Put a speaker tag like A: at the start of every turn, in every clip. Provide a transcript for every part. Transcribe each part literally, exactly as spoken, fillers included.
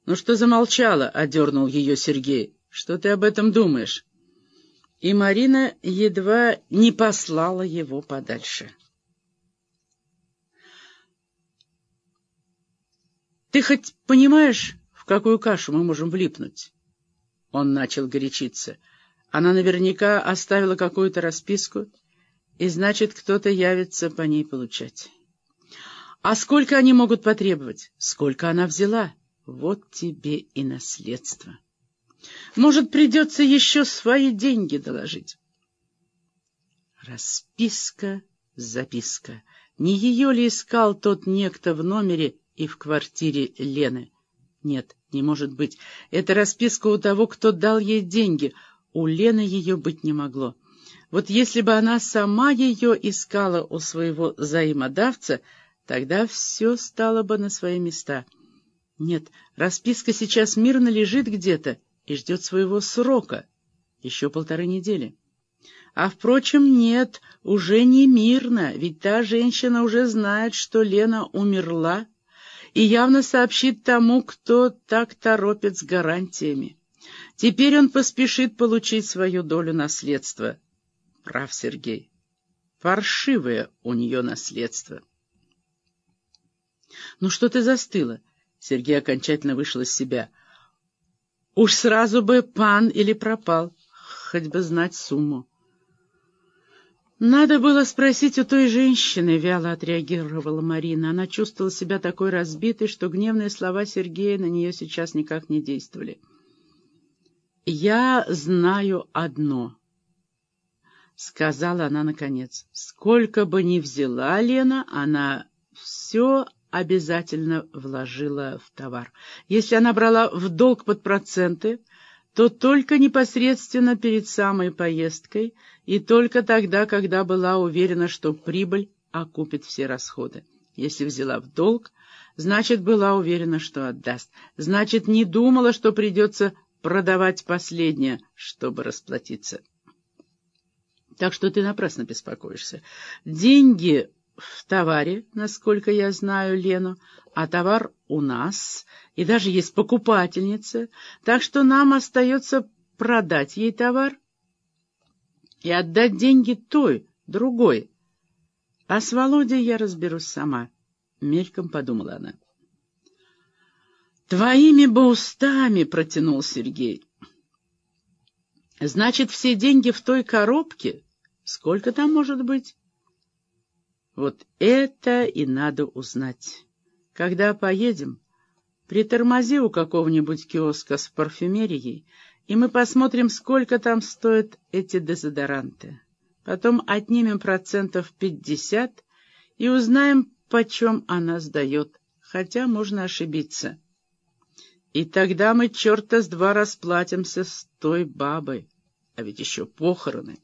A: — Ну что замолчала? — одернул ее Сергей. — Что ты об этом думаешь? И Марина едва не послала его подальше. — Ты хоть понимаешь, в какую кашу мы можем влипнуть? Он начал горячиться. Она наверняка оставила какую-то расписку, и значит, кто-то явится по ней получать. А сколько они могут потребовать? Сколько она взяла? Вот тебе и наследство. Может, придется еще свои деньги доложить. Расписка, записка. Не ее ли искал тот некто в номере и в квартире Лены? Нет, не может быть. Это расписка у того, кто дал ей деньги. У Лены ее быть не могло. Вот если бы она сама ее искала у своего взаимодавца, тогда все стало бы на свои места. Нет, расписка сейчас мирно лежит где-то и ждет своего срока. Еще полторы недели. А, впрочем, нет, уже не мирно, ведь та женщина уже знает, что Лена умерла, и явно сообщит тому, кто так торопит с гарантиями. Теперь он поспешит получить свою долю наследства. Прав Сергей. Паршивое у нее наследство. «Ну что ты застыла?» Сергей окончательно вышел из себя. «Уж сразу бы пан или пропал, хоть бы знать сумму». «Надо было спросить у той женщины», — вяло отреагировала Марина. Она чувствовала себя такой разбитой, что гневные слова Сергея на нее сейчас никак не действовали. «Я знаю одно», — сказала она наконец. «Сколько бы ни взяла Лена, она все обязательно вложила в товар. Если она брала в долг под проценты, то только непосредственно перед самой поездкой и только тогда, когда была уверена, что прибыль окупит все расходы. Если взяла в долг, значит, была уверена, что отдаст. Значит, не думала, что придется продавать последнее, чтобы расплатиться. Так что ты напрасно беспокоишься. Деньги в товаре, насколько я знаю Лену, а товар у нас, и даже есть покупательница, так что нам остается продать ей товар и отдать деньги той, другой. А с Володей я разберусь сама, — мельком подумала она. «Твоими бы устами», — протянул Сергей. «Значит, все деньги в той коробке? Сколько там может быть?» «Вот это и надо узнать. Когда поедем, притормози у какого-нибудь киоска с парфюмерией, и мы посмотрим, сколько там стоят эти дезодоранты. Потом отнимем процентов пятьдесят и узнаем, почем она сдает, хотя можно ошибиться. И тогда мы черта с два расплатимся с той бабой, а ведь еще похороны».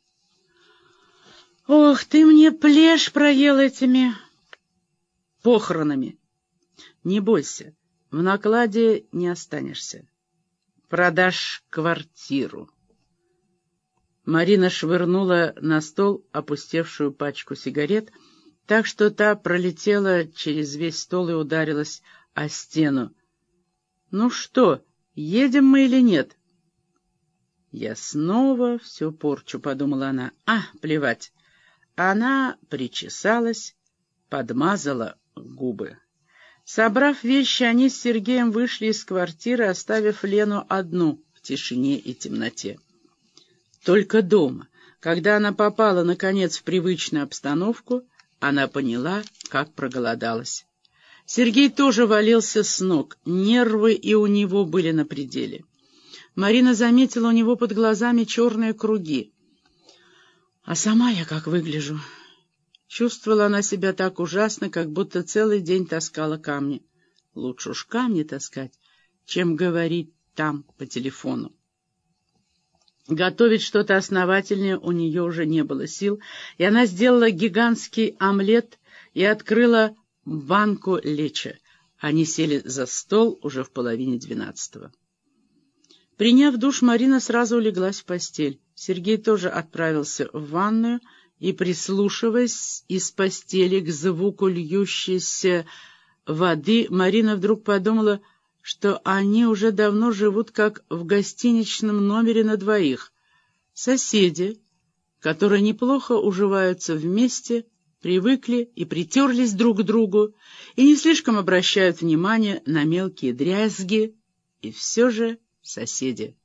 A: «Ох, ты мне плешь проел этими похоронами. Не бойся, в накладе не останешься. Продашь квартиру». Марина швырнула на стол опустевшую пачку сигарет, так что та пролетела через весь стол и ударилась о стену. «Ну что, едем мы или нет?» «Я снова все порчу», — подумала она. «А, плевать». Она причесалась, подмазала губы. Собрав вещи, они с Сергеем вышли из квартиры, оставив Лену одну в тишине и темноте. Только дома, когда она попала, наконец, в привычную обстановку, она поняла, как проголодалась. Сергей тоже валился с ног, нервы и у него были на пределе. Марина заметила у него под глазами черные круги. А сама я как выгляжу? Чувствовала она себя так ужасно, как будто целый день таскала камни. Лучше уж камни таскать, чем говорить там по телефону. Готовить что-то основательнее у нее уже не было сил, и она сделала гигантский омлет и открыла банку лечо. Они сели за стол уже в половине двенадцатого. Приняв душ, Марина сразу улеглась в постель. Сергей тоже отправился в ванную, и, прислушиваясь из постели к звуку льющейся воды, Марина вдруг подумала, что они уже давно живут как в гостиничном номере на двоих. Соседи, которые неплохо уживаются вместе, привыкли и притерлись друг к другу, и не слишком обращают внимание на мелкие дрязги, и все же соседи.